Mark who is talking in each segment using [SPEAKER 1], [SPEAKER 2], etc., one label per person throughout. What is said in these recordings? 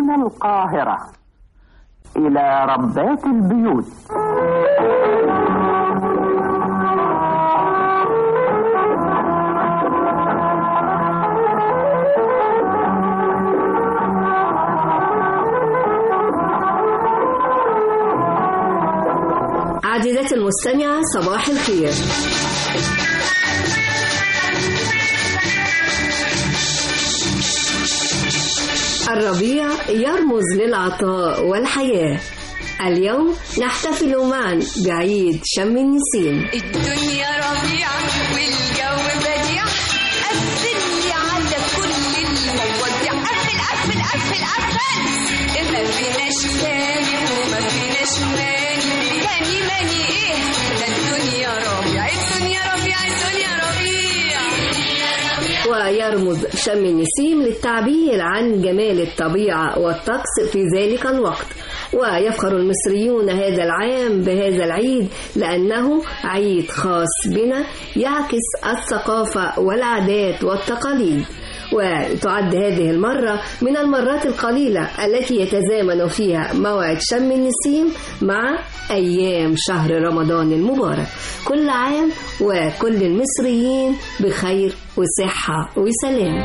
[SPEAKER 1] من القاهرة إلى ربات البيوت.
[SPEAKER 2] عزيزتي المستمعة، صباح الخير. الربيع يرمز للعطاء والحياة. اليوم نحتفل معا بعيد شم النسيم.
[SPEAKER 3] الدنيا ربيع والجو بديع، قفل على كل المواضيع، قفل ما فيناش تاني وما فيناش ماني ايه ده، الدنيا ربيع الدنيا ربيع الدنيا ربيع.
[SPEAKER 2] ويرمز شم النسيم للتعبير عن جمال الطبيعة والطقس في ذلك الوقت. ويفخر المصريون هذا العام بهذا العيد لأنه عيد خاص بنا يعكس الثقافة والعادات والتقاليد. وتعد هذه المرة من المرات القليلة التي يتزامن فيها موعد شم النسيم مع أيام شهر رمضان المبارك. كل عام وكل المصريين بخير وصحة وسلام.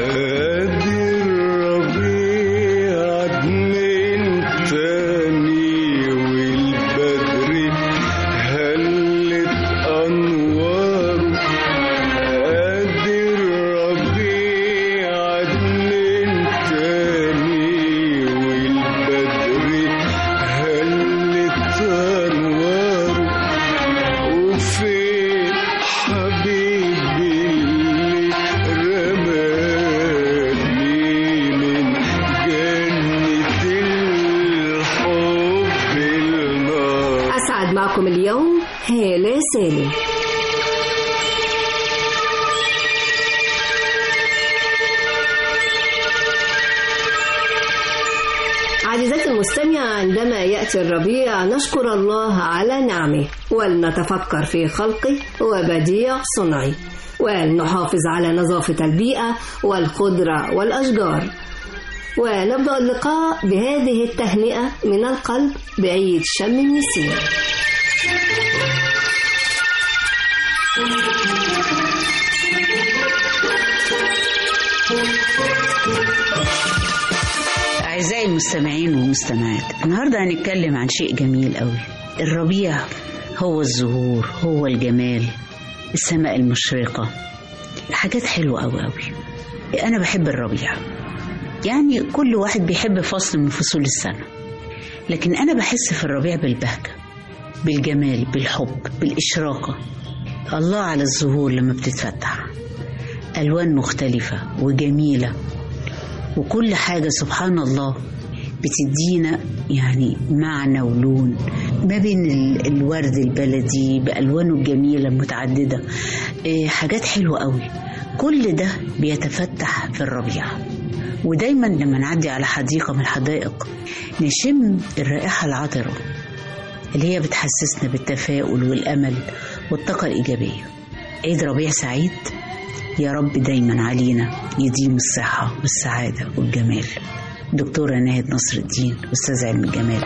[SPEAKER 2] معكم اليوم هالة سالم. عزيزتي المستمعة، عندما يأتي الربيع نشكر الله على نعمه ولنتفكر في خلقه وبديع صنعه، ولنحافظ على نظافة البيئة والخضرة والأشجار. ونبدأ اللقاء بهذه التهنئة من القلب بعيد شم النسيم.
[SPEAKER 4] أعزائي المستمعين والمستمعات، النهاردة هنتكلم عن شيء جميل قوي. الربيع هو الزهور، هو الجمال، السماء المشرقة، حاجات حلوة قوي قوي. أنا بحب الربيع، يعني كل واحد بيحب فصل من فصول السنة، لكن أنا بحس في الربيع بالبهجة، بالجمال، بالحب، بالإشراقة. الله على الزهور لما بتتفتح، ألوان مختلفة وجميلة، وكل حاجة سبحان الله بتدينا يعني معنى ولون، ما بين الورد البلدي بألوانه الجميلة المتعددة، حاجات حلوة قوي. كل ده بيتفتح في الربيع. ودايما لما نعدي على حديقة من الحدائق نشم الرائحة العطرة اللي هي بتحسسنا بالتفاؤل والأمل والطاقة الإيجابية. عيد ربيع سعيد، يا رب دايما علينا يديم الصحة والسعادة والجمال. دكتورة ناهد نصر الدين، أستاذ علم الجمال.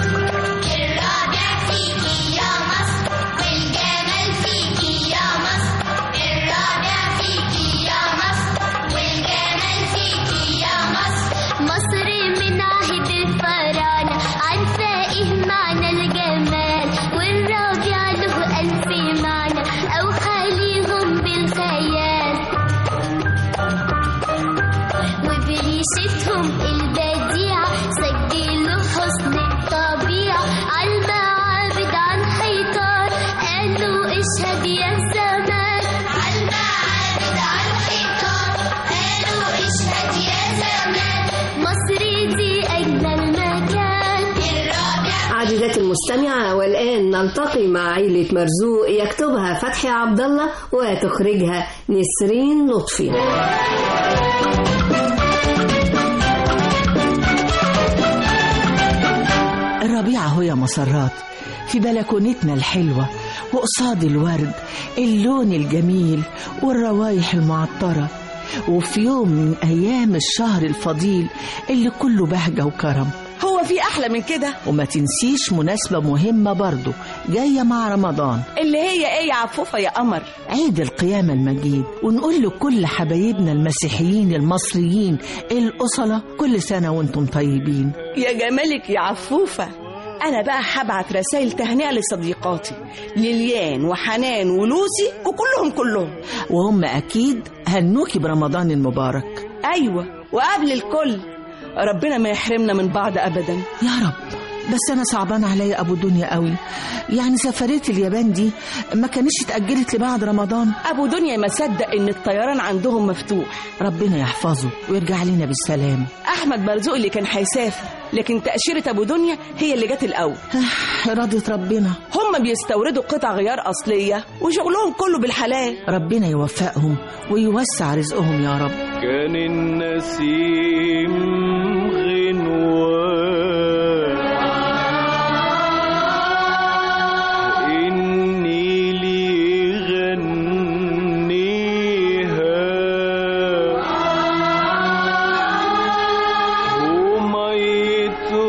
[SPEAKER 2] المستمعة، والآن نلتقي مع عائلة مرزوق يكتبها فتحي عبد الله وتخرجها نسرين لطفي.
[SPEAKER 5] الربيع هو يا مسرات في بلكونتنا الحلوة، وقصاد الورد اللون الجميل والروايح المعطرة، وفي يوم من أيام الشهر الفضيل اللي كله بهجة وكرم.
[SPEAKER 6] هو في أحلى من كده؟
[SPEAKER 5] وما تنسيش مناسبة مهمة برضو جاية مع رمضان،
[SPEAKER 6] اللي هي ايه يا عفوفة يا قمر؟
[SPEAKER 5] عيد القيامة المجيد. ونقول لكل حبايبنا المسيحيين المصريين الأصلة كل سنة وانتم طيبين.
[SPEAKER 6] يا جمالك يا عفوفة. أنا بقى هبعت رسائل تهنئة لصديقاتي ليليان وحنان ولوسي وكلهم
[SPEAKER 5] وهم أكيد هنوكي برمضان المبارك.
[SPEAKER 6] أيوة، وقبل الكل ربنا ما يحرمنا من بعض أبدا
[SPEAKER 5] يا رب. بس أنا صعبان عليا أبو دنيا قوي، يعني سفرية اليابان دي ما كانش اتأجلت لبعد رمضان.
[SPEAKER 6] أبو دنيا ما صدق إن الطيران عندهم مفتوح.
[SPEAKER 5] ربنا يحفظه ويرجع لنا بالسلام.
[SPEAKER 6] أحمد مرزوق اللي كان هيسافر، لكن تأشيرة أبو دنيا هي اللي جت الأول.
[SPEAKER 5] رضت ربنا.
[SPEAKER 6] هم بيستوردوا قطع غيار أصلية وشغلهم كله بالحلال.
[SPEAKER 5] ربنا يوفقهم ويوسع رزقهم يا رب.
[SPEAKER 7] كان النسيم غنوان إني لي غنيها وميته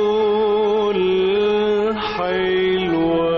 [SPEAKER 7] الحلوة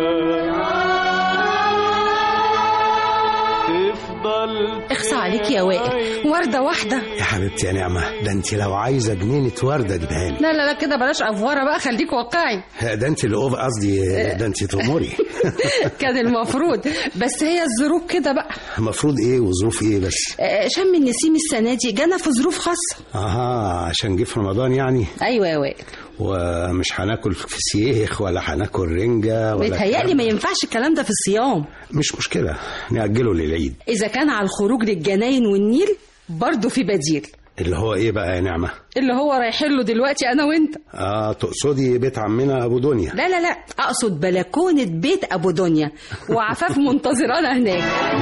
[SPEAKER 7] تفضل.
[SPEAKER 8] اخصى عليك يا وائل، وردة واحدة
[SPEAKER 9] يا حبيبتي يا نعمة. ده انت لو عايزة جنينة وردة جيبها لي.
[SPEAKER 8] لا كده بلاش افوره بقى، خليك واقعي.
[SPEAKER 9] ده انت اللي قصدي ده انت تأمري.
[SPEAKER 8] كان المفروض، بس هي الظروف كده بقى.
[SPEAKER 9] المفروض ايه وظروف ايه بس؟
[SPEAKER 8] شم النسيم السنة دي جانا في ظروف خاصة.
[SPEAKER 9] عشان جه في رمضان يعني.
[SPEAKER 8] ايوه يا وائل.
[SPEAKER 9] ومش هناكل فسيخ ولا هناكل رنجة ولا.
[SPEAKER 8] بيتهيألي ما ينفعش الكلام ده في الصيام.
[SPEAKER 9] مش مشكلة، نأجله للعيد.
[SPEAKER 8] إذا كان على الخروج للجناين والنيل برضه في بديل.
[SPEAKER 9] اللي هو ايه بقى يا نعمة؟
[SPEAKER 8] اللي هو رايحين له دلوقتي انا وانت.
[SPEAKER 9] تقصدي بيت عمنا ابو دنيا؟
[SPEAKER 8] لا اقصد بلكونة بيت ابو دنيا وعفاف منتظرانا هناك.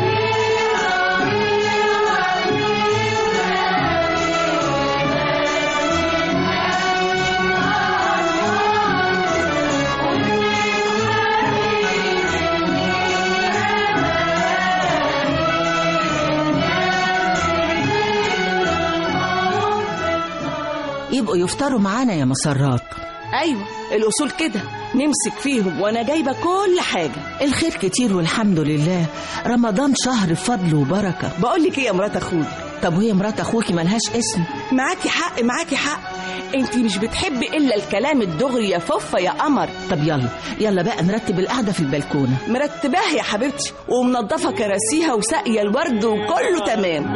[SPEAKER 5] يبقوا يفطروا معانا يا مسرات.
[SPEAKER 6] أيوة، الأصول كده نمسك فيهم وأنا جايبة كل حاجة.
[SPEAKER 5] الخير كتير والحمد لله. رمضان شهر فضل وبركة.
[SPEAKER 6] بقولك إيه يا مرات أخوي؟
[SPEAKER 5] طب وهي مرات أخوكي ملهاش اسم؟
[SPEAKER 6] معاكي حق. انتي مش بتحبي إلا الكلام الدغري يا فوفة يا قمر.
[SPEAKER 5] طب يلا بقى نرتب القعدة في البلكونة.
[SPEAKER 6] مرتباها يا حبيبتي ومنظفة كراسيها وساقية الورد وكله تمام.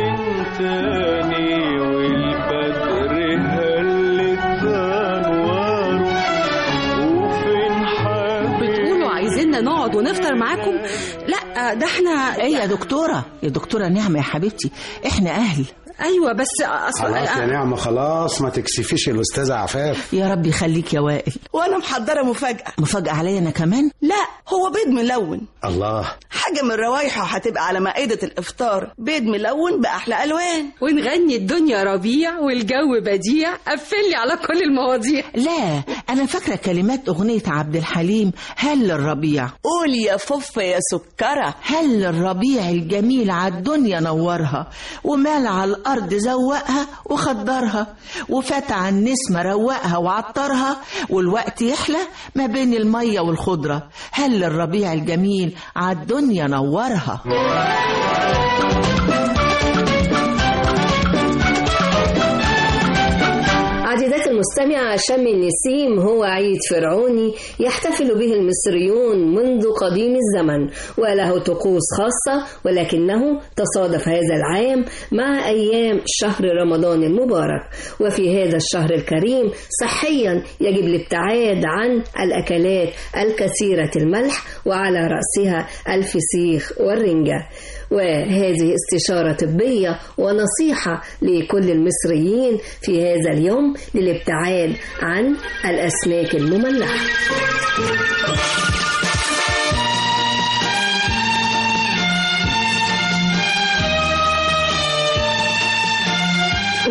[SPEAKER 8] بتقولوا عايزيننا نقعد ونفطر معاكم؟ لا ده احنا.
[SPEAKER 5] ايه يا دكتورة نعمة يا حبيبتي، احنا اهل.
[SPEAKER 8] ايوه بس
[SPEAKER 9] خلاص يا نعمة، خلاص ما تكسفيش الأستاذة عفاف.
[SPEAKER 5] يا رب يخليك يا وائل.
[SPEAKER 6] وانا محضرة مفاجأة
[SPEAKER 5] عليا انا كمان؟
[SPEAKER 6] لا، هو بيض ملون.
[SPEAKER 9] الله،
[SPEAKER 6] حاجة من روايحه هتبقى على مائدة الإفطار. بيض ملون بأحلى ألوان.
[SPEAKER 8] ونغني الدنيا ربيع والجو بديع. قفلي على كل المواضيع.
[SPEAKER 5] لا، أنا فاكرة كلمات أغنية عبد الحليم هل الربيع.
[SPEAKER 6] قولي يا فوفة يا سكرة.
[SPEAKER 5] هل الربيع الجميل عالدنيا نورها، ومال على الأرض زوقها وخضرها، وفات على النسمة روقها وعطرها، والوقت يحلى ما بين المية والخضرة. هل الربيع الجميل عالدنيا نورها.
[SPEAKER 2] عزيزاتي المستمعة، شم النسيم هو عيد فرعوني يحتفل به المصريون منذ قديم الزمن، وله طقوس خاصة، ولكنه تصادف هذا العام مع أيام شهر رمضان المبارك. وفي هذا الشهر الكريم صحيا يجب الابتعاد عن الأكلات الكثيرة الملح، وعلى رأسها الفسيخ والرنجة. وهذه استشارة طبية ونصيحة لكل المصريين في هذا اليوم للابتعاد عن الأسماك المملحة.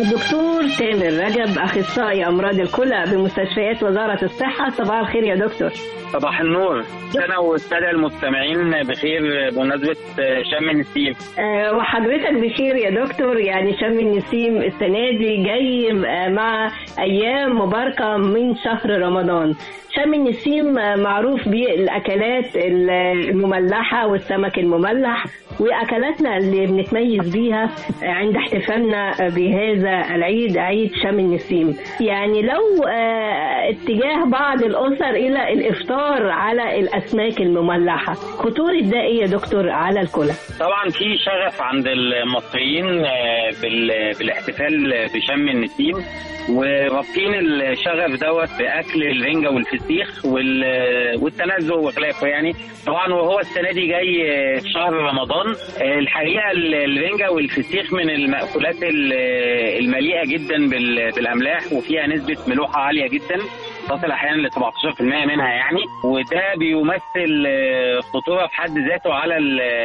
[SPEAKER 2] دكتور تامر رجب، أخصائي أمراض الكلى بمستشفيات وزارة الصحة. صباح الخير يا دكتور.
[SPEAKER 10] صباح النور، أنا والسادة المستمعين بخير بمناسبة شم النسيم.
[SPEAKER 2] وحضرتك بخير يا دكتور. يعني شم النسيم السنة دي جاي مع أيام مباركة من شهر رمضان. شم النسيم معروف بالأكلات المملحة والسمك المملح، وأكلاتنا اللي بنتميز بيها عند احتفالنا بهذا العيد، عيد شم النسيم. يعني لو اتجاه بعض الأسر إلى الإفطار على الأسماك المملحة، خطورة ده إيه يا دكتور على الكلى؟
[SPEAKER 10] طبعا في شغف عند المصريين بالاحتفال بشم النسيم، ورابطين الشغف دوت بأكل الرنجة والفسيخ والتنزه وخلافه. يعني طبعا وهو السنة دي جاي في شهر رمضان. الحقيقة الرنجة والفسيخ من المأكولات المليئة جدا بالأملاح، وفيها نسبة ملوحة عالية جدا تصل أحيانا ل 17% منها يعني، وده بيمثل خطورة في حد ذاته على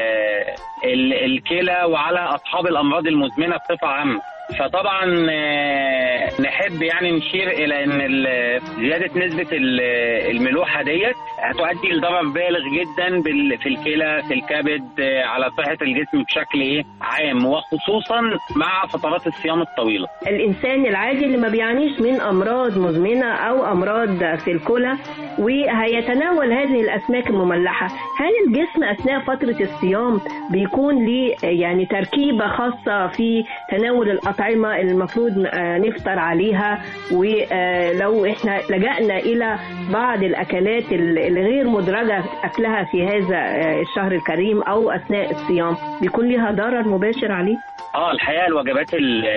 [SPEAKER 10] الكلى وعلى أصحاب الأمراض المزمنة بصفة عامة. فطبعا نحب يعني نشير الى ان زياده نسبه الملوحه ديت هتؤدي لضرر بالغ جدا في الكلى، في الكبد، على صحه الجسم بشكل عام، وخصوصا مع فترات الصيام الطويله.
[SPEAKER 2] الانسان العادي اللي ما بيعانيش من امراض مزمنه او امراض في الكلى وهيتناول هذه الاسماك المملحه، هل الجسم اثناء فتره الصيام بيكون ليه يعني تركيبه خاصه في تناول الأطعمة المفروض نفطر عليها؟ ولو احنا لجأنا إلى بعض الأكلات الغير مدرجة أكلها في هذا الشهر الكريم أو أثناء الصيام، بيكون لها ضرر مباشر عليه؟
[SPEAKER 10] الحقيقة الوجبات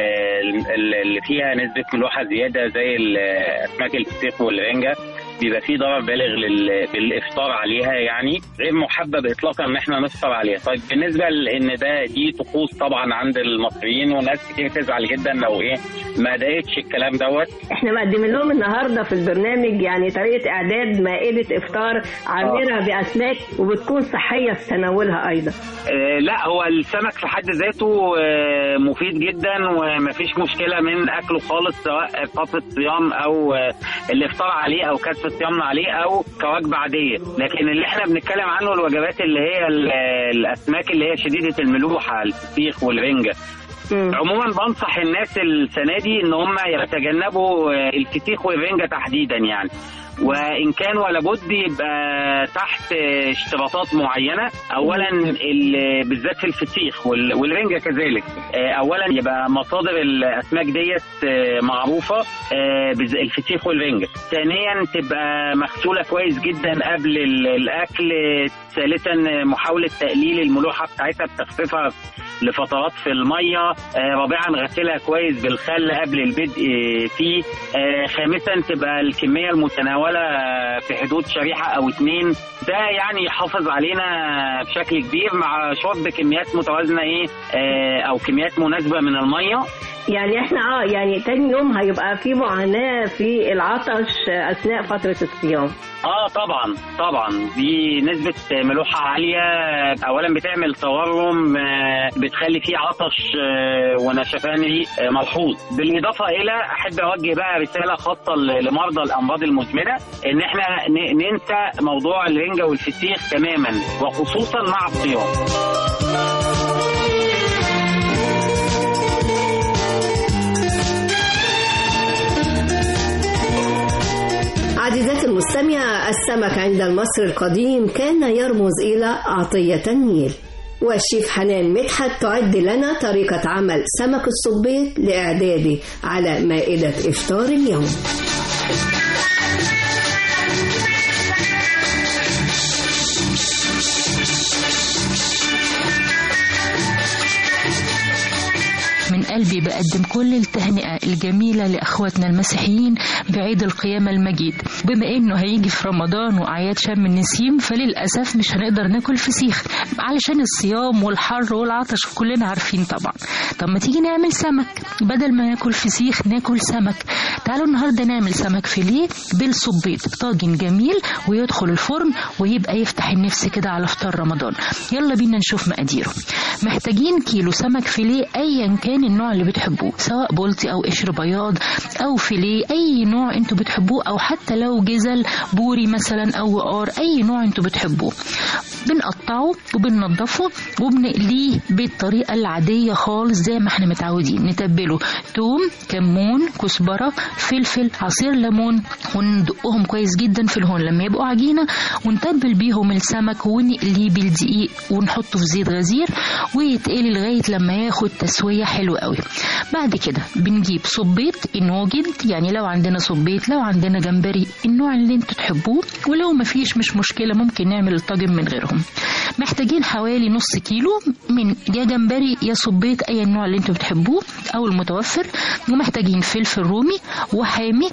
[SPEAKER 10] اللي فيها نسبة ملوحة زيادة زي أسماك الفسيخ والرنجة بيبقى فيه ضرر بالغ بالإفطار عليها، يعني غير محبب إطلاقا إن احنا نفطر عليها. طيب بالنسبة لأن دي طقوس طبعا عند المصريين، وناس كتير تزعل جدا لو ما دقتش الكلام دوت.
[SPEAKER 2] احنا مقدمين لهم النهارده في البرنامج يعني طريقة إعداد مائدة إفطار عامرة بأسماك وبتكون صحية في تناولها أيضا.
[SPEAKER 10] لا، هو السمك في حد ذاته مفيد جدا ومفيش مشكلة من أكله خالص، سواء فترة صيام أو الإفطار عليه أو كسر صيامنا عليه أو كوجبة عادية. لكن اللي احنا بنتكلم عنه الوجبات اللي هي الأسماك اللي هي شديدة الملوحة، الفسيخ والرنجة. عموما بنصح الناس السنة دي ان هم يتجنبوا الفسيخ والرنجة تحديدا يعني، وإن كان ولا بد يبقى تحت اشتراطات معينة. أولا بالذات في الفسيخ والرنجة كذلك، أولا يبقى مصادر الأسماك ديت معروفة، الفسيخ والرنجة. ثانيا تبقى مغسولة كويس جدا قبل الأكل. ثالثا محاولة تقليل الملوحة بتاعتها بتخفيفها لفترات في المية. رابعا غسلها كويس بالخل قبل البدء فيه. خامسا تبقى الكمية المتناولة في حدود شريحة أو 2. ده يعني يحافظ علينا بشكل كبير، مع شرب كميات متوازنة أو كميات مناسبة من المية.
[SPEAKER 2] يعني احنا يعني تاني يوم هيبقى في معاناة في العطش أثناء فترة الصيام.
[SPEAKER 10] طبعا دي نسبة ملوحة عالية. أولا بتعمل تورم، بتخلي فيه عطش ونشفان ملحوظ. بالإضافة إلى أحب أوجه بقى رسالة خاصة لمرضى الأمراض المزمنة، إن احنا ننسى موضوع الرنجة والفسيخ تماما، وخصوصا مع الصيام.
[SPEAKER 2] عزيزاتي المستمعة، السمك عند المصري القديم كان يرمز إلى عطية النيل، والشيف حنان مدحت تعد لنا طريقة عمل سمك الصبيط لإعداده على مائدة إفطار اليوم.
[SPEAKER 11] من قلبي بقدم كل التهنئة الجميلة لأخواتنا المسيحيين بعيد القيامة المجيد. بما إنه هيجي في رمضان وأعياد شم النسيم، فللأسف مش هنقدر ناكل فسيخ علشان الصيام والحر والعطش، كلنا عارفين طبعا. طب ما تيجي نعمل سمك، بدل ما ناكل فسيخ ناكل سمك. تعالوا النهارده نعمل سمك فيليه بالصبيط، طاجن جميل ويدخل الفرن ويبقى يفتح النفس كده على فطار رمضان. يلا بينا نشوف مقاديره. محتاجين كيلو سمك فيليه ايا كان النوع اللي بتحبوه، سواء بلطي او قشر بياض او فيليه، اي نوع انتوا بتحبوه، او حتى لو جزل بوري مثلا او وقار، اي نوع انتوا بتحبوه. بنقطعه وبننضفه وبنقليه بالطريقه العاديه خالص زي ما احنا متعودين. نتبله توم، كمون، كزبره، فلفل، عصير ليمون، وندقهم كويس جدا في الهون لما يبقوا عجينه، ونتبل بيهم السمك ونقليه بالدقيق ونحطه في زيت غزير ويتقلي لغايه لما ياخد تسويه حلوه قوي. بعد كده بنجيب صبيط ان وجد، يعني لو عندنا صبيط، لو عندنا جمبري، النوع اللي انتوا تحبوه، ولو مفيش مش مشكله ممكن نعمل الطاجن من غيرهم. محتاجين حوالي نص كيلو من يا جمبري يا صبيط، اي النوع اللي انتوا بتحبوه او المتوفر. ومحتاجين فلفل رومي وحامي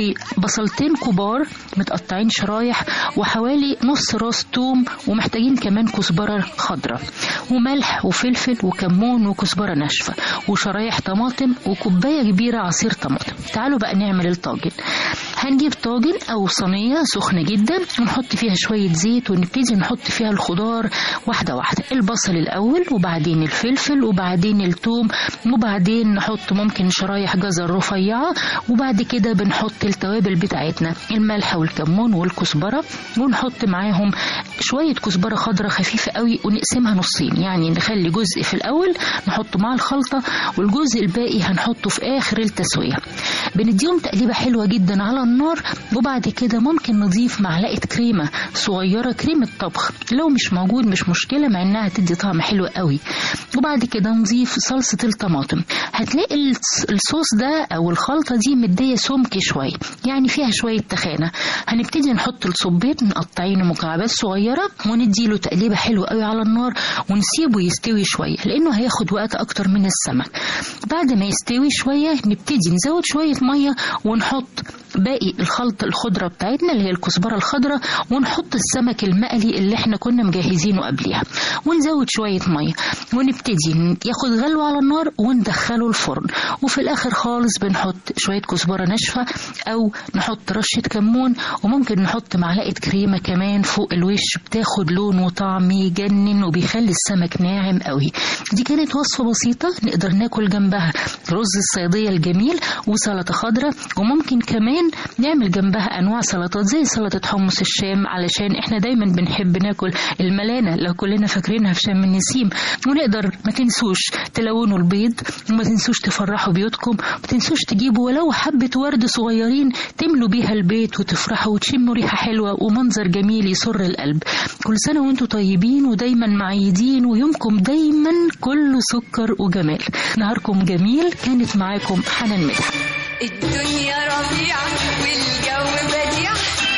[SPEAKER 11] وبصلتين كبار متقطعين شرايح وحوالي نص راس توم، ومحتاجين كمان كزبره خضراء وملح وفلفل وكمون وكزبره ناشفه وشرايح طماطم وكوبايه كبيره عصير طماطم. تعالوا بقى نعمل الطاجن. هنجيب طاجن او صينيه سخنه جدا ونحط فيها شويه زيت ونبتدي نحط فيها الخضار واحده واحده، البصل الاول وبعدين الفلفل وبعدين الثوم وبعدين نحط ممكن شرايح جزر رفيعه، وبعد كده بنحط التوابل بتاعتنا، الملح والكمون والكزبره، ونحط معاهم شويه كزبره خضراء خفيفه قوي ونقسمها نصين، يعني نخلي جزء في الاول نحطه مع الخلطه والجزء الباقي هنحطه في اخر التسويه. بنديهم تقليبه حلوه جدا على النار، وبعد كده ممكن نضيف معلقه كريمه صغيره، كريمه طبخ لو مش موجود مش مشكله، مع انها تدي طعم حلو قوي. وبعد كده نضيف صلصه الطماطم. هتلاقي الصوص ده او الخلطه دي مديه سمك شويه، يعني فيها شويه تخانه. هنبتدي نحط الصبيط مقطعينه مكعبات صغيره ونديله تقليبه حلوه قوي على النار ونسيبه يستوي شويه لانه هياخد وقت اكتر من السمك. بعد ما يستوي شويه نبتدي نزود شويه ميه ونحط باقي الخلطه الخضره بتاعتنا اللي هي الكزبره الخضراء، ونحط السمك المقلي اللي احنا كنا مجهزينه قبلها ونزود شويه ميه ونبتدي ياخد غلوه على النار وندخله الفرن. وفي الاخر خالص بنحط شويه كزبره ناشفه او نحط رشه كمون، وممكن نحط معلقه كريمه كمان فوق الوش، بتاخد لون وطعم يجنن وبيخلي السمك ناعم قوي. دي كانت وصفه بسيطه نقدر ناكل جنبها رز الصياديه الجميل وسلطه خضراء، وممكن كمان نعمل جنبها انواع سلطات زي سلطه حمص الشام، علشان احنا دايما بنحب ناكل الملانه لو كلنا فاكرينها في شم النسيم. ونقدر ما تنسوش تلونوا البيض، وما تنسوش تفرحوا بيوتكم، ما تنسوش تجيبوا ولو حبه ورد صغيرين تملوا بيها البيت وتفرحوا وتشموا ريحه حلوه ومنظر جميل يسر القلب. كل سنه وانتم طيبين ودايما معيدين، ويومكم دايما كله سكر وجمال. نهاركم جميل. كانت معاكم حنان مدحت.
[SPEAKER 3] الدنيا ربيعة والجو بديع،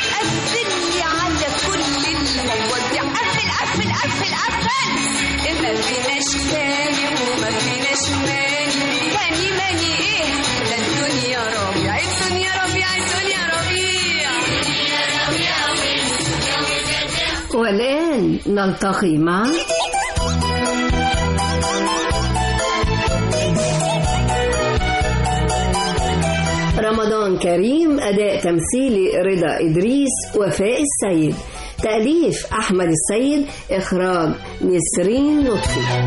[SPEAKER 3] قفلي على كل المواضيع، قفل ما فيناش تاني وما فيناش ماني، ماني ايه ده الدنيا ربيعة، الدنيا ربيعة، الدنيا ربيعة، الدنيا ربيعة.
[SPEAKER 2] والآن نلتقي مع رمضان كريم. أداء تمثيلي رضا إدريس، وفاء السيد، تأليف أحمد السيد، إخراج نسرين لطفي.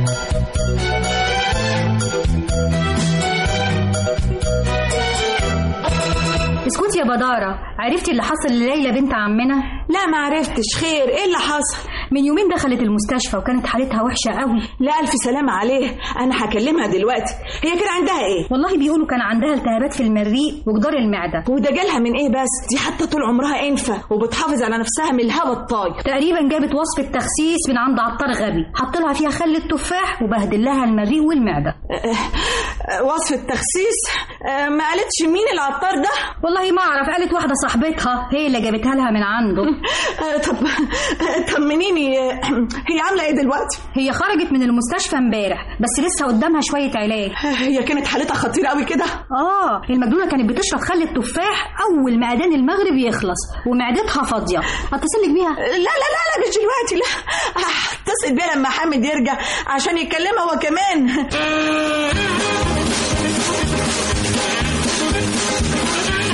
[SPEAKER 12] اسكتي يا بدارة، عرفتي اللي حصل لليلى بنت عمنا؟
[SPEAKER 6] لا ما عرفتش. خير ايه اللي حصل؟
[SPEAKER 12] من يومين دخلت المستشفى وكانت حالتها وحشة قوي.
[SPEAKER 6] لا ألف سلامة عليه، أنا هكلمها دلوقتي. هي كان عندها إيه؟
[SPEAKER 12] والله بيقولوا كان عندها التهابات في المريء وجدار المعدة.
[SPEAKER 6] وده جالها من إيه بس؟ دي حتى طول عمرها أنفة وبتحافظ على نفسها من الهوا الطاير.
[SPEAKER 12] تقريبا جابت وصفة تخسيس من عند عطار غبي، حط لها فيها خل التفاح وبهدل لها المريء والمعدة.
[SPEAKER 6] وصفة تخسيس؟ ما قالتش مين العطار ده؟
[SPEAKER 12] والله ما أعرف، قالت واحدة صاحبتها هي اللي جابتها لها من عنده.
[SPEAKER 6] طب طمنيني، هي عامله ايه دلوقتي؟
[SPEAKER 12] هي خرجت من المستشفى امبارح بس لسه قدامها شويه علاج.
[SPEAKER 6] هي كانت حالتها خطيره قوي كده؟
[SPEAKER 12] المجنونه كانت بتشرب خل التفاح اول ما اذان المغرب يخلص ومعدتها فاضيه. اتصل لك بيها؟
[SPEAKER 6] لا مش دلوقتي، لا هتصل بيها لما حامد يرجع عشان يكلمها هو كمان.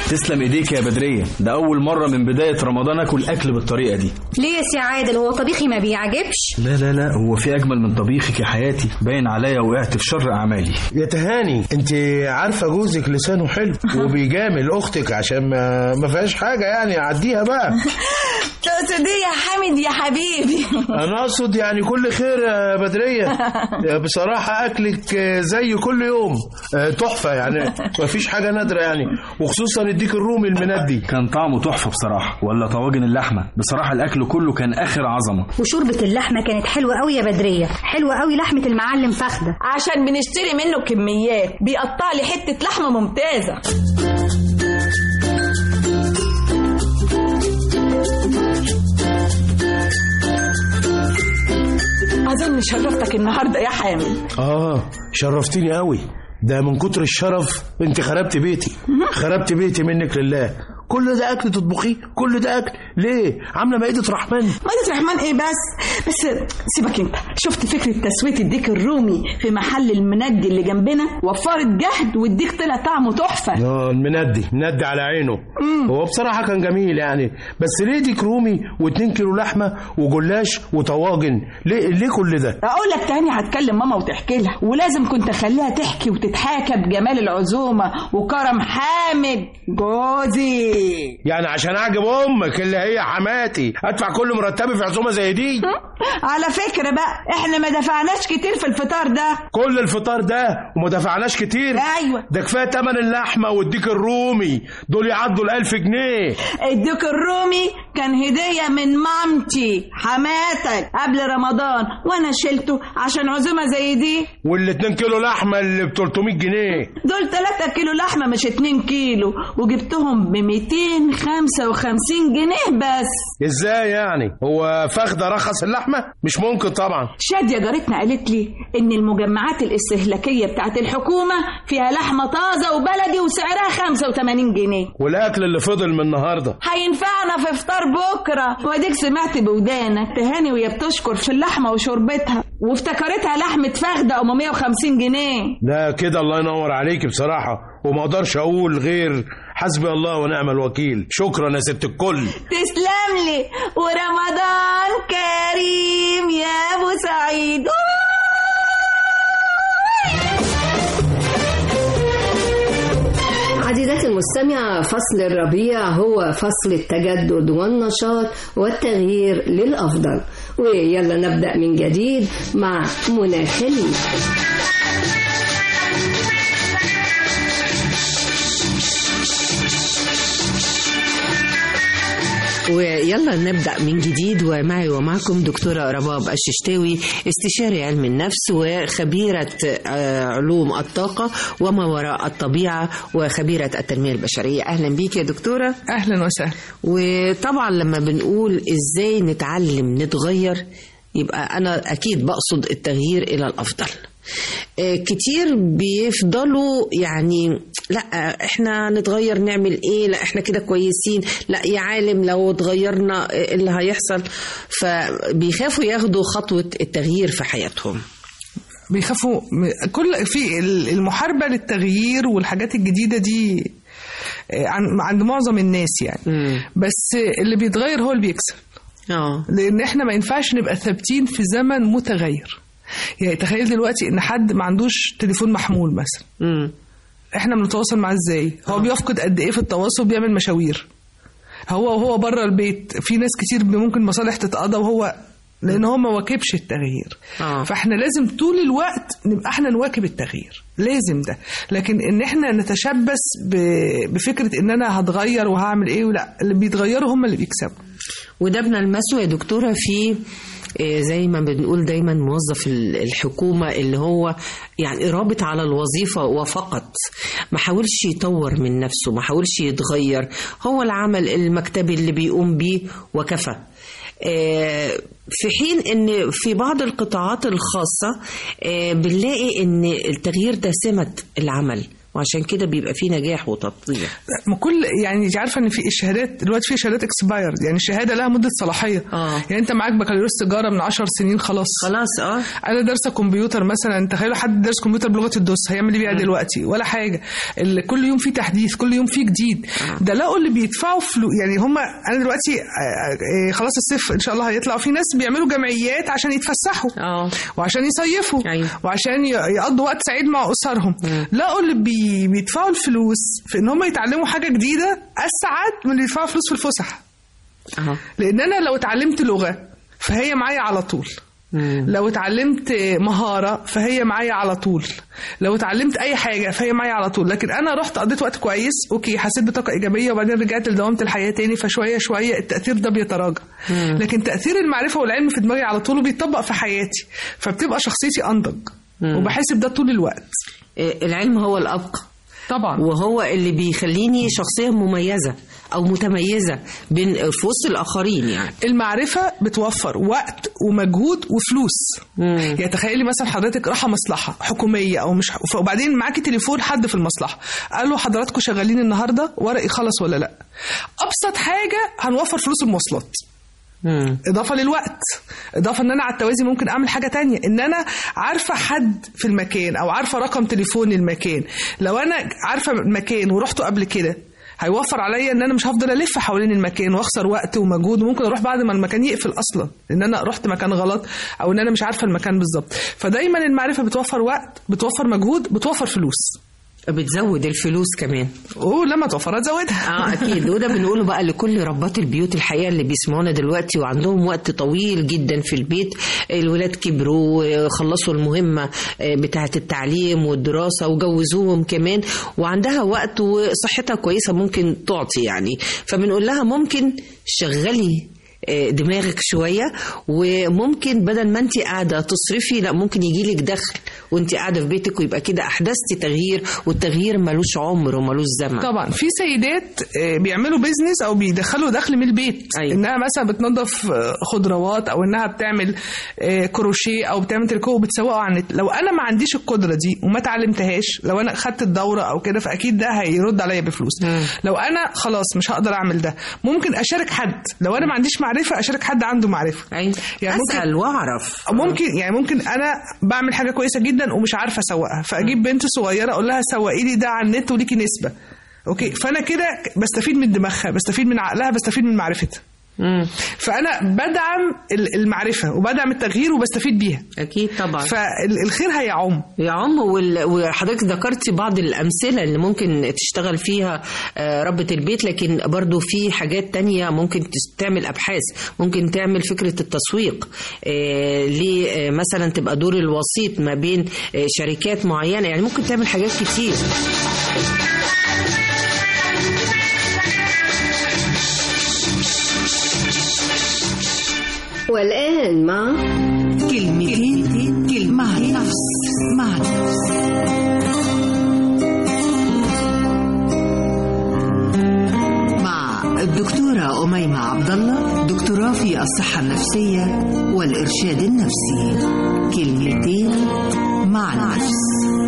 [SPEAKER 13] تسلم ايديك يا بدرية، ده اول مرة من بداية رمضان اكل بالطريقة دي.
[SPEAKER 12] ليه يا سي عادل، هو طبيخي ما بيعجبش؟
[SPEAKER 13] لا هو في اجمل من طبيخك يا حياتي، باين عليا وقعت في شر اعمالي.
[SPEAKER 14] يا تهاني انت عارفة جوزك لسانه حلو وبيجامل اختك عشان ما فيهاش حاجة يعني، عديها بقى.
[SPEAKER 6] تقصد ايه يا حامد يا حبيبي؟
[SPEAKER 14] انا اقصد يعني كل خير يا بدرية. بصراحة اكلك زي كل يوم تحفة يعني، ما فيش حاجة نادرة يعني، وخصوصا الديك الرومي المندي
[SPEAKER 13] كان طعمه تحفة بصراحة، ولا طواجن اللحمة بصراحة الاكل كله كان اخر عظمة.
[SPEAKER 12] وشوربة اللحمة كانت حلوة قوي يا بدرية، حلوة قوي لحمة المعلم فخدة،
[SPEAKER 6] عشان بنشتري منه كميات، بيقطع لي حتة لحمة ممتازة. أظن شرفتك النهاردة يا حامد.
[SPEAKER 14] شرفتيني قوي، ده من كتر الشرف انت خربت بيتي منك لله. كل ده اكل تطبخيه؟ كل ده اكل ليه؟ عامله مائده رحمن.
[SPEAKER 6] مائده رحمن ايه بس سيبك انت. شفت فكره تسويه الديك الرومي في محل المندي اللي جنبنا؟ وفرت جهد والديك طلع طعمه تحفه.
[SPEAKER 14] المندي على عينه. هو بصراحه كان جميل يعني، بس ليه ديك رومي و2 كيلو لحمه وجلاش وطواجن؟ ليه كل ده؟
[SPEAKER 6] اقول لك تاني، هتكلم ماما وتحكي لها، ولازم كنت اخليها تحكي وتتحاكى بجمال العزومه وكرم حامد جوزي.
[SPEAKER 14] يعني عشان اعجب امك اللي هي حماتي ادفع كل مرتبي في عزومه زي دي؟
[SPEAKER 6] على فكره بقى، احنا ما دفعناش كتير في الفطار ده.
[SPEAKER 14] كل الفطار ده وما دفعناش كتير؟
[SPEAKER 6] ايوه،
[SPEAKER 14] ده كفايه تمن اللحمه والديك الرومي، دول يعدوا ال1000 جنيه.
[SPEAKER 6] الديك الرومي كان هديه من مامتي حماتك قبل رمضان، وانا شلته عشان عزومه زي دي.
[SPEAKER 14] وال2 كيلو لحمه اللي ب300 جنيه
[SPEAKER 6] دول 3 كيلو لحمه مش 2 كيلو، وجبتهم ب255 جنيه بس.
[SPEAKER 14] ازاي يعني؟ هو فخدة رخص اللحمة؟ مش ممكن طبعا.
[SPEAKER 6] شادية جارتنا قالت لي ان المجمعات الاستهلاكية بتاعت الحكومة فيها لحمة طازة وبلدي وسعرها 85 جنيه.
[SPEAKER 14] والاكل اللي فضل من النهاردة
[SPEAKER 6] هينفعنا في فطار بكرة. واديك سمعت بودانك تهاني وهي بتشكر في اللحمة وشربتها وافتكرتها لحمة فخدة 150 جنيه.
[SPEAKER 14] ده كده الله ينور عليك بصراحة، وما اقدرش اقول غير حسبي الله ونعم الوكيل. شكرا يا ست الكل.
[SPEAKER 6] تسلم لي، ورمضان كريم يا ابو سعيد.
[SPEAKER 2] عزيزاتي المستمعة، فصل الربيع هو فصل التجدد والنشاط والتغيير للأفضل. ويلا نبدأ من جديد مع منى خليل.
[SPEAKER 15] ويلا نبدأ من جديد، ومعي ومعكم دكتورة رباب الششتاوي، استشاري علم النفس وخبيرة علوم الطاقة وما وراء الطبيعة وخبيرة التنمية البشرية. أهلا بيك يا دكتورة.
[SPEAKER 16] أهلا وسهلا.
[SPEAKER 15] وطبعا لما بنقول إزاي نتعلم نتغير، يبقى أنا أكيد بقصد التغيير إلى الأفضل. كتير بيفضلوا يعني لا احنا نتغير نعمل ايه، لا احنا كده كويسين، لا يا عالم لو اتغيرنا اللي هيحصل. فبيخافوا ياخدوا خطوة التغيير في حياتهم.
[SPEAKER 16] بيخافوا كل في المحاربة للتغيير والحاجات الجديدة دي عند معظم الناس يعني. بس اللي بيتغير هو اللي بيكسب. لان احنا ما ينفعش نبقى ثابتين في زمن متغير. يعني تخيل دلوقتي ان حد ما عندوش تليفون محمول مثلا، احنا بنتواصل معاه ازاي؟ هو بيفقد قد ايه في التواصل؟ بيعمل مشاوير وهو بره البيت. في ناس كتير ممكن مصالح تتقضى وهو، لان هو ما واكبش التغيير. فاحنا لازم طول الوقت نبقى احنا نواكب التغيير، لازم ده. لكن ان احنا نتشبث بفكرة ان انا هتغير وهعمل ايه، ولا اللي بيتغيروا هم اللي بيكسبوا.
[SPEAKER 15] وده بنلمسه يا دكتورة في زي ما بنقول دايما موظف الحكومة اللي هو يعني رابط على الوظيفة وفقط، ما حاولش يطور من نفسه، ما حاولش يتغير، هو العمل المكتبي اللي بيقوم بيه وكفى. في حين ان في بعض القطاعات الخاصة بنلاقي ان التغيير ده سمة العمل وعشان كده بيبقى فيه نجاح وتطوير.
[SPEAKER 16] كل يعني انت عارفه ان في الشهادات دلوقتي، في شهادات اكسبايرد، يعني الشهاده لها مده صلاحيه. يعني انت معاك بكالوريوس تجاره من 10 سنين خلاص. انا دارسه كمبيوتر مثلا، تخيلوا حد دارس كمبيوتر بلغه الدوس هيعمل ايه بيها دلوقتي؟ ولا حاجه. كل يوم في تحديث، كل يوم في جديد. ده لقوا اللي بيدفعوا فلوس، يعني هم انا دلوقتي خلاص الصيف ان شاء الله هيطلع، في ناس بيعملوا جمعيات عشان يتفسحوا وعشان يصيفوا وعشان يقضوا وقت سعيد مع اسرهم. لقوا اللي بيدفعوا الفلوس في ان هم يتعلموا حاجه جديده اسعد من اللي يدفعوا فلوس في الفسح. لان انا لو اتعلمت لغه فهي معايا على طول، لو اتعلمت مهارة فهي معايا على طول، لو اتعلمت أي حاجة فهي معايا على طول. لكن أنا رحت قضيت وقت كويس، أوكي، حسيت بطاقة إيجابية، وبعدين رجعت لدوامة الحياة تاني، فشوية شوية التأثير ده بيتراجع. لكن تأثير المعرفة والعلم في دماغي على طول وبيتطبق في حياتي، فبتبقى شخصيتي أنضج وبحسب ده طول الوقت.
[SPEAKER 15] العلم هو الأبقى
[SPEAKER 16] طبعا،
[SPEAKER 15] وهو اللي بيخليني شخصية مميزة أو متميزة في وسط الآخرين. يعني
[SPEAKER 16] المعرفة بتوفر وقت ومجهود وفلوس. يعني تخيلي مثلا حضرتك رايحة مصلحة حكومية أو مش، وبعدين معاكي تليفون حد في المصلحة قال له حضراتكم شغالين النهاردة، ورقي خلص ولا لأ؟ أبسط حاجة هنوفر فلوس المواصلات، إضافة للوقت، إضافة إن أنا على التوازي ممكن أعمل حاجة تانية، إن أنا عارفة حد في المكان أو عارفة رقم تليفون المكان. لو أنا عارفة المكان ورحته قبل كده هيوفر عليا ان انا مش هفضل الف حوالين المكان واخسر وقت ومجهود، وممكن اروح بعد ما المكان يقفل اصلا لان انا رحت مكان غلط او ان انا مش عارفه المكان بالظبط. فدايما المعرفه بتوفر وقت، بتوفر مجهود، بتوفر فلوس،
[SPEAKER 15] بتزود الفلوس كمان.
[SPEAKER 16] لما توفرها تزودها.
[SPEAKER 15] اكيد. وده بنقوله بقى لكل ربات البيوت الحقيقه اللي بيسمعونا دلوقتي وعندهم وقت طويل جدا في البيت، الولاد كبروا خلصوا المهمه بتاعه التعليم والدراسه وجوزوهم كمان، وعندها وقت وصحتها كويسه ممكن تعطي يعني. فبنقول لها ممكن شغلي دماغك شوية، وممكن بدل ما انت قاعدة تصرفي، لا ممكن يجيلك دخل وانت قاعدة في بيتك، ويبقى كده أحدثتي تغيير، والتغيير ملوش عمر وملوش زمن.
[SPEAKER 16] طبعا في سيدات بيعملوا بيزنس أو بيدخلوا دخل من البيت. إنها مثلا بتنظف خضروات، أو إنها بتعمل كروشيه، أو بتعمل تريكو وبتسوقه على النت. لو أنا ما عنديش القدرة دي وما تعلمتهاش، لو أنا خدت الدورة أو كده فأكيد ده هيرد عليا بفلوس. لو أنا خلاص مش هقدر أعمل ده، ممكن أشارك حد. لو أنا ما عنديش معرفة أشارك حد عنده معرفة.
[SPEAKER 15] يعني أسأل وأعرف.
[SPEAKER 16] ممكن أنا بعمل حاجة كويسة جدا ومش عارفة أسوقها، فأجيب بنت صغيرة أقول لها سوقي لي ده على النت وليكي نسبة. أوكي، فأنا كده بستفيد من دماغها، بستفيد من عقلها، بستفيد من معرفتها. فأنا بدعم المعرفة وبدعم التغيير وبستفيد بيها.
[SPEAKER 15] أكيد طبعا.
[SPEAKER 16] فالخير هيعم.
[SPEAKER 15] وحضرتك ذكرتي بعض الأمثلة اللي ممكن تشتغل فيها ربة البيت، لكن برضو في حاجات تانية ممكن تعمل أبحاث، ممكن تعمل فكرة التسويق، مثلا تبقى دور الوسيط ما بين شركات معينة، يعني ممكن تعمل حاجات كتير.
[SPEAKER 2] والآن مع
[SPEAKER 5] كلمتين مع النفس. مع الدكتورة أميمة عبد الله، دكتوراه في الصحة النفسية والإرشاد النفسي. كلمتين مع النفس.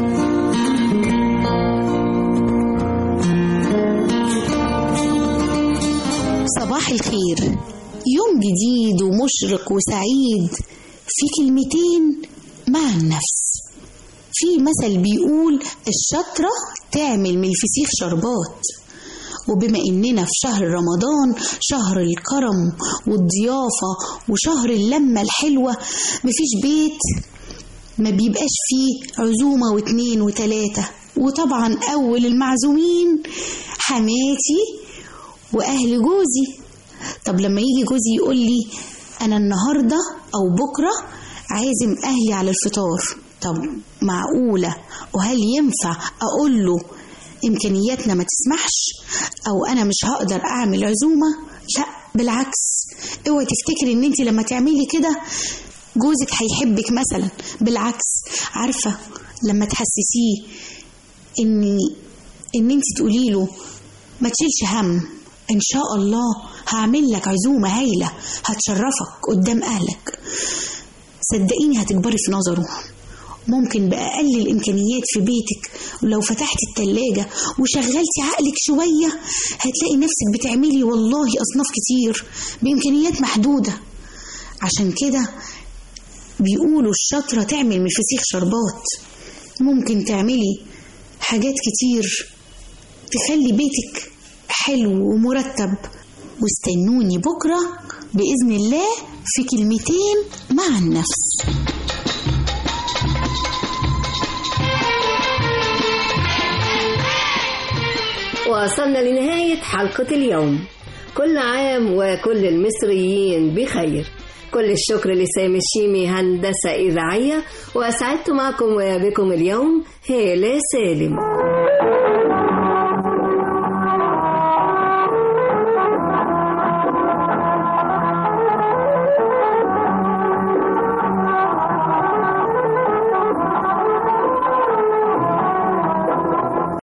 [SPEAKER 17] صباح الخير، يوم جديد ومشرق وسعيد في كلمتين مع النفس. في مثل بيقول الشطرة تعمل من الفسيخ شربات، وبما إننا في شهر رمضان، شهر الكرم والضيافة وشهر اللمة الحلوة، مفيش بيت ما بيبقاش فيه عزومة واتنين وتلاتة. وطبعا أول المعزومين حماتي وأهل جوزي. طب لما يجي جوزي يقول لي أنا النهاردة أو بكرة عازم أهلي على الفطار، طب معقولة وهل ينفع أقول له إمكانياتنا ما تسمحش أو أنا مش هقدر أعمل عزومة؟ لا بالعكس، اوعي تفتكري إن انت لما تعملي كده جوزك هيحبك مثلا. بالعكس، عارفة لما تحسسيه إن انت تقولي له ما تشيلش هم، إن شاء الله هعمل لك عزومة هايلة هتشرفك قدام أهلك، صدقيني هتكبري في نظره ممكن بأقل الإمكانيات في بيتك، ولو فتحت التلاجة وشغلتي عقلك شوية هتلاقي نفسك بتعملي والله أصناف كتير بإمكانيات محدودة. عشان كده بيقولوا الشاطرة تعمل من الفسيخ شربات. ممكن تعملي حاجات كتير تخلي بيتك حلو ومرتب. واستنوني بكرة بإذن الله في كلمتين مع النفس.
[SPEAKER 2] وصلنا لنهاية حلقة اليوم. كل عام وكل المصريين بخير. كل الشكر لسامي الشيمي هندسة إذاعية، وأسعدت معكم وبكم اليوم هالة سالم.